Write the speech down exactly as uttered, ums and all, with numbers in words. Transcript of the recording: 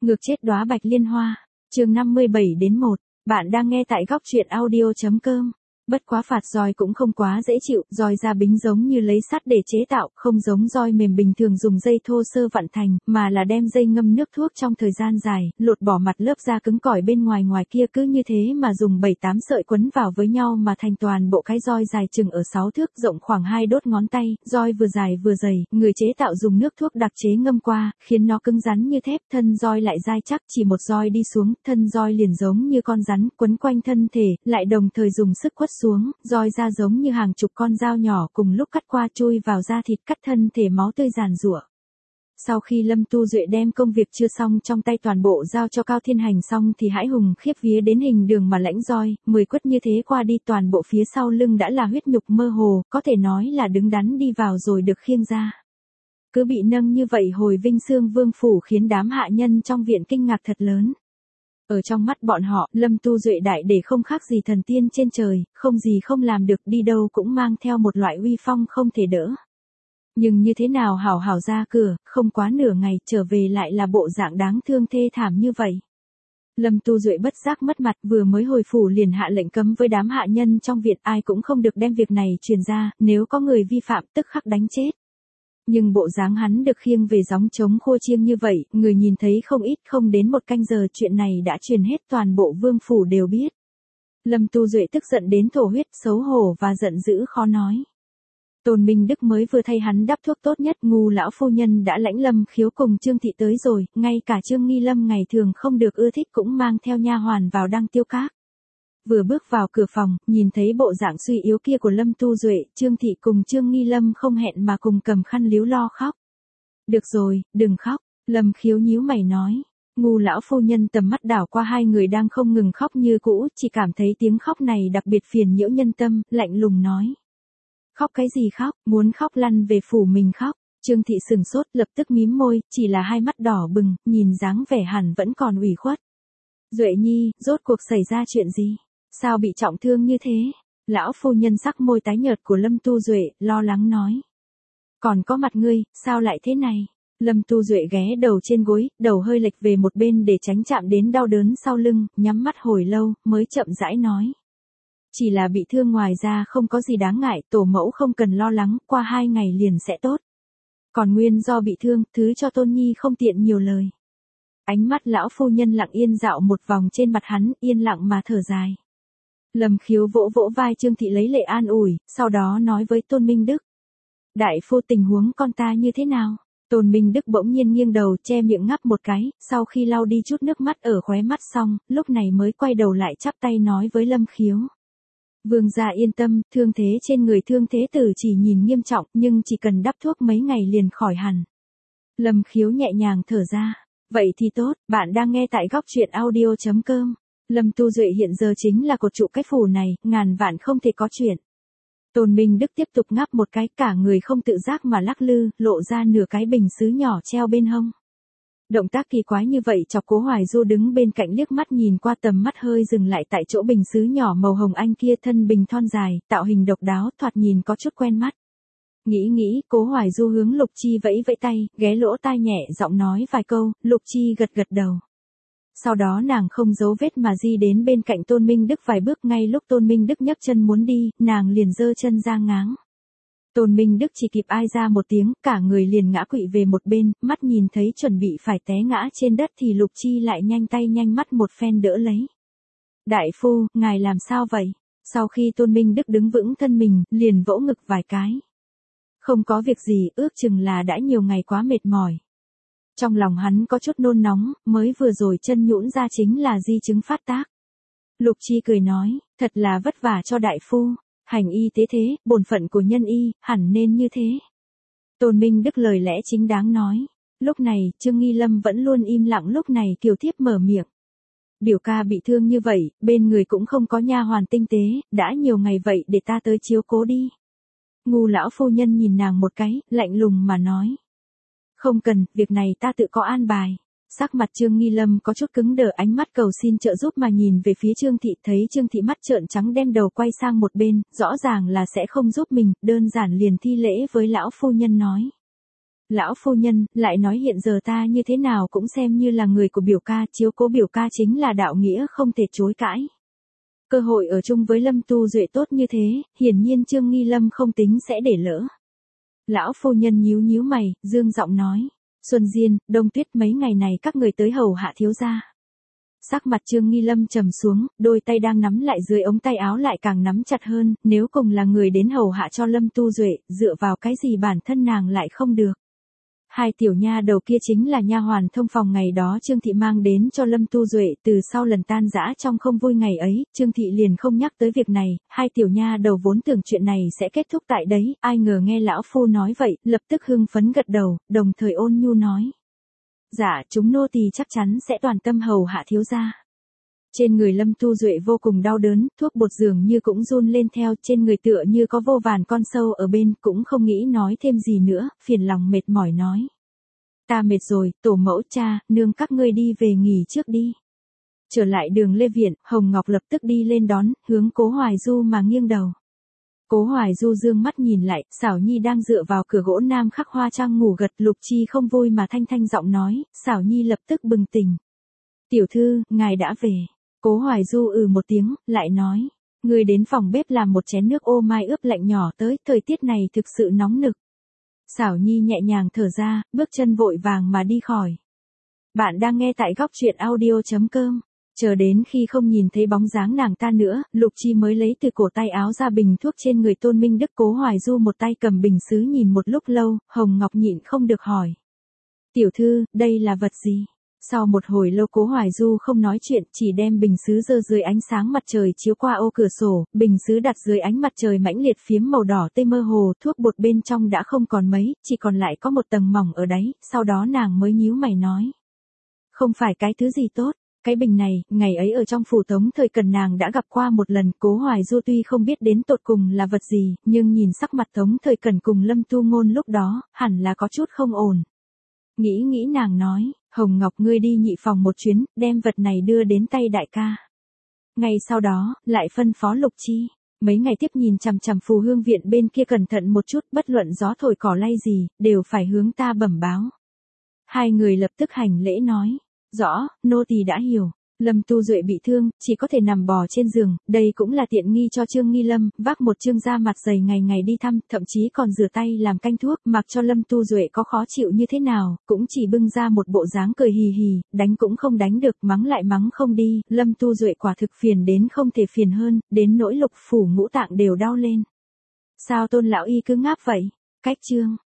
Ngược chết đóa bạch liên hoa, chương năm mươi bảy đến một, bạn đang nghe tại góc truyện audio.com. Bất quá phạt roi cũng không quá dễ chịu, roi da bính giống như lấy sắt để chế tạo, không giống roi mềm bình thường dùng dây thô sơ vặn thành, mà là đem dây ngâm nước thuốc trong thời gian dài, lột bỏ mặt lớp da cứng cỏi bên ngoài ngoài kia cứ như thế mà dùng bảy tám sợi quấn vào với nhau mà thành toàn bộ cái roi dài chừng ở sáu thước, rộng khoảng hai đốt ngón tay, roi vừa dài vừa dày, người chế tạo dùng nước thuốc đặc chế ngâm qua, khiến nó cứng rắn như thép, thân roi lại dai chắc, chỉ một roi đi xuống, thân roi liền giống như con rắn quấn quanh thân thể, lại đồng thời dùng sức quất xuống, roi ra giống như hàng chục con dao nhỏ cùng lúc cắt qua chui vào da thịt, cắt thân thể máu tươi giàn giụa. Sau khi Lâm Tu Duệ đem công việc chưa xong trong tay toàn bộ giao cho Cao Thiên Hành xong thì hãi hùng khiếp vía đến hình đường mà lãnh roi, mười quất như thế qua đi toàn bộ phía sau lưng đã là huyết nhục mơ hồ, có thể nói là đứng đắn đi vào rồi được khiêng ra. Cứ bị nâng như vậy hồi Vinh Xương Vương phủ khiến đám hạ nhân trong viện kinh ngạc thật lớn. Ở trong mắt bọn họ, Lâm Tu Duệ đại để không khác gì thần tiên trên trời, không gì không làm được, đi đâu cũng mang theo một loại uy phong không thể đỡ. Nhưng như thế nào hảo hảo ra cửa, không quá nửa ngày trở về lại là bộ dạng đáng thương thê thảm như vậy. Lâm Tu Duệ bất giác mất mặt, vừa mới hồi phủ liền hạ lệnh cấm với đám hạ nhân trong viện, ai cũng không được đem việc này truyền ra, nếu có người vi phạm tức khắc đánh chết. Nhưng bộ dáng hắn được khiêng về gióng trống khô chiêng như vậy, người nhìn thấy không ít, không đến một canh giờ chuyện này đã truyền hết toàn bộ vương phủ đều biết. Lâm Tu Duệ tức giận đến thổ huyết, xấu hổ và giận dữ khó nói. Tôn Minh Đức mới vừa thay hắn đắp thuốc tốt nhất, ngu lão phu nhân đã lãnh Lâm Khiếu cùng Trương Thị tới rồi, ngay cả Trương Nghi Lâm ngày thường không được ưa thích cũng mang theo nha hoàn vào đăng tiêu các. Vừa bước vào cửa phòng, nhìn thấy bộ dạng suy yếu kia của Lâm Tu Duệ, Trương Thị cùng Trương Nghi Lâm không hẹn mà cùng cầm khăn líu lo khóc. Được rồi, đừng khóc, Lâm Khiếu nhíu mày nói. Ngu lão phu nhân tầm mắt đảo qua hai người đang không ngừng khóc như cũ, chỉ cảm thấy tiếng khóc này đặc biệt phiền nhiễu nhân tâm, lạnh lùng nói. Khóc cái gì khóc, muốn khóc lăn về phủ mình khóc. Trương Thị sừng sốt, lập tức mím môi, chỉ là hai mắt đỏ bừng, nhìn dáng vẻ hẳn vẫn còn ủy khuất. Duệ nhi, rốt cuộc xảy ra chuyện gì? Sao bị trọng thương như thế? Lão phu nhân sắc môi tái nhợt của Lâm Tu Duệ, lo lắng nói. Còn có mặt ngươi, sao lại thế này? Lâm Tu Duệ ghé đầu trên gối, đầu hơi lệch về một bên để tránh chạm đến đau đớn sau lưng, nhắm mắt hồi lâu, mới chậm rãi nói. Chỉ là bị thương ngoài ra không có gì đáng ngại, tổ mẫu không cần lo lắng, qua hai ngày liền sẽ tốt. Còn nguyên do bị thương, thứ cho Tôn Nhi không tiện nhiều lời. Ánh mắt lão phu nhân lặng yên dạo một vòng trên mặt hắn, yên lặng mà thở dài. Lâm Khiếu vỗ vỗ vai Trương Thị lấy lệ an ủi, sau đó nói với Tôn Minh Đức. Đại phu, tình huống con ta như thế nào? Tôn Minh Đức bỗng nhiên nghiêng đầu che miệng ngắp một cái, sau khi lau đi chút nước mắt ở khóe mắt xong, lúc này mới quay đầu lại chắp tay nói với Lâm Khiếu. Vương gia yên tâm, thương thế trên người thương thế tử chỉ nhìn nghiêm trọng, nhưng chỉ cần đắp thuốc mấy ngày liền khỏi hẳn. Lâm Khiếu nhẹ nhàng thở ra. Vậy thì tốt, bạn đang nghe tại góc truyện audio.com. Lâm Tu Duệ hiện giờ chính là cột trụ cái phủ này, ngàn vạn không thể có chuyện. Tôn Minh Đức tiếp tục ngáp một cái, cả người không tự giác mà lắc lư, lộ ra nửa cái bình sứ nhỏ treo bên hông. Động tác kỳ quái như vậy chọc Cố Hoài Du đứng bên cạnh liếc mắt nhìn qua, tầm mắt hơi dừng lại tại chỗ bình sứ nhỏ màu hồng anh kia, thân bình thon dài, tạo hình độc đáo, thoạt nhìn có chút quen mắt. Nghĩ nghĩ, Cố Hoài Du hướng Lục Chi vẫy vẫy tay, ghé lỗ tai nhẹ giọng nói vài câu, Lục Chi gật gật đầu. Sau đó nàng không giấu vết mà di đến bên cạnh Tôn Minh Đức vài bước, ngay lúc Tôn Minh Đức nhấc chân muốn đi, nàng liền giơ chân ra ngáng. Tôn Minh Đức chỉ kịp ai ra một tiếng, cả người liền ngã quỵ về một bên, mắt nhìn thấy chuẩn bị phải té ngã trên đất thì Lục Chi lại nhanh tay nhanh mắt một phen đỡ lấy. Đại phu, ngài làm sao vậy? Sau khi Tôn Minh Đức đứng vững thân mình, liền vỗ ngực vài cái. Không có việc gì, ước chừng là đã nhiều ngày quá mệt mỏi. Trong lòng hắn có chút nôn nóng, mới vừa rồi chân nhũn ra chính là di chứng phát tác. Lục Chi cười nói, thật là vất vả cho đại phu, hành y tế thế, bổn phận của nhân y, hẳn nên như thế. Tôn Minh Đức lời lẽ chính đáng nói. Lúc này, Trương Nghi Lâm vẫn luôn im lặng, lúc này Kiều Thiếp mở miệng. Biểu ca bị thương như vậy, bên người cũng không có nha hoàn tinh tế, đã nhiều ngày vậy để ta tới chiếu cố đi. Ngu lão phu nhân nhìn nàng một cái, lạnh lùng mà nói. Không cần, việc này ta tự có an bài. Sắc mặt Trương Nghi Lâm có chút cứng đờ, ánh mắt cầu xin trợ giúp mà nhìn về phía Trương Thị, thấy Trương Thị mắt trợn trắng đem đầu quay sang một bên, rõ ràng là sẽ không giúp mình, đơn giản liền thi lễ với lão phu nhân nói. Lão phu nhân, lại nói hiện giờ ta như thế nào cũng xem như là người của biểu ca, chiếu cố biểu ca chính là đạo nghĩa không thể chối cãi. Cơ hội ở chung với Lâm Tu Duệ tốt như thế, hiển nhiên Trương Nghi Lâm không tính sẽ để lỡ. Lão phu nhân nhíu nhíu mày, dương giọng nói. Xuân Diên, Đông Tuyết mấy ngày này các người tới hầu hạ thiếu gia. Sắc mặt Trương Nghi Lâm trầm xuống, đôi tay đang nắm lại dưới ống tay áo lại càng nắm chặt hơn, nếu cùng là người đến hầu hạ cho Lâm Tu Duệ, dựa vào cái gì bản thân nàng lại không được. Hai tiểu nha đầu kia chính là nha hoàn thông phòng ngày đó Trương Thị mang đến cho Lâm Tu Duệ, từ sau lần tan rã trong không vui ngày ấy, Trương Thị liền không nhắc tới việc này, hai tiểu nha đầu vốn tưởng chuyện này sẽ kết thúc tại đấy, ai ngờ nghe lão phu nói vậy, lập tức hưng phấn gật đầu, đồng thời ôn nhu nói. Dạ, chúng nô tỳ chắc chắn sẽ toàn tâm hầu hạ thiếu gia. Trên người Lâm Tu Duệ vô cùng đau đớn, thuốc bột dường như cũng run lên theo, trên người tựa như có vô vàn con sâu ở bên, cũng không nghĩ nói thêm gì nữa, phiền lòng mệt mỏi nói. Ta mệt rồi, tổ mẫu cha, nương các ngươi đi về nghỉ trước đi. Trở lại đường Lê Viện, Hồng Ngọc lập tức đi lên đón, hướng Cố Hoài Du mà nghiêng đầu. Cố Hoài Du dương mắt nhìn lại, Xảo Nhi đang dựa vào cửa gỗ nam khắc hoa trang ngủ gật, Lục Chi không vui mà thanh thanh giọng nói, Xảo Nhi lập tức bừng tỉnh. Tiểu thư, ngài đã về. Cố Hoài Du ừ một tiếng, lại nói, người đến phòng bếp làm một chén nước ô mai ướp lạnh nhỏ tới, thời tiết này thực sự nóng nực. Xảo Nhi nhẹ nhàng thở ra, bước chân vội vàng mà đi khỏi. Bạn đang nghe tại góc truyện audio chấm com. Chờ đến khi không nhìn thấy bóng dáng nàng ta nữa, Lục Chi mới lấy từ cổ tay áo ra bình thuốc trên người Tôn Minh Đức. Cố Hoài Du một tay cầm bình sứ nhìn một lúc lâu, Hồng Ngọc nhịn không được hỏi. Tiểu thư, đây là vật gì? Sau một hồi lâu Cố Hoài Du không nói chuyện, chỉ đem bình sứ giơ dưới ánh sáng mặt trời chiếu qua ô cửa sổ, bình sứ đặt dưới ánh mặt trời mãnh liệt phiếm màu đỏ tươi mơ hồ, thuốc bột bên trong đã không còn mấy, chỉ còn lại có một tầng mỏng ở đáy, sau đó nàng mới nhíu mày nói. Không phải cái thứ gì tốt, cái bình này, ngày ấy ở trong phủ Tống Thời Cần nàng đã gặp qua một lần. Cố Hoài Du tuy không biết đến tột cùng là vật gì, nhưng nhìn sắc mặt Tống Thời Cần cùng Lâm Tu Ngôn lúc đó, hẳn là có chút không ổn. Nghĩ nghĩ nàng nói, Hồng Ngọc ngươi đi nhị phòng một chuyến, đem vật này đưa đến tay đại ca. Ngay sau đó, lại phân phó Lục Chi, mấy ngày tiếp nhìn chằm chằm Phù Hương Viện bên kia cẩn thận một chút, bất luận gió thổi cỏ lay gì, đều phải hướng ta bẩm báo. Hai người lập tức hành lễ nói, rõ, nô tỳ đã hiểu. Lâm Tu Duệ bị thương, chỉ có thể nằm bò trên giường, đây cũng là tiện nghi cho Trương Nghi Lâm, vác một trương da mặt dày ngày ngày đi thăm, thậm chí còn rửa tay làm canh thuốc, mặc cho Lâm Tu Duệ có khó chịu như thế nào, cũng chỉ bưng ra một bộ dáng cười hì hì, đánh cũng không đánh được, mắng lại mắng không đi, Lâm Tu Duệ quả thực phiền đến không thể phiền hơn, đến nỗi lục phủ ngũ tạng đều đau lên. Sao Tôn lão y cứ ngáp vậy? Cách chương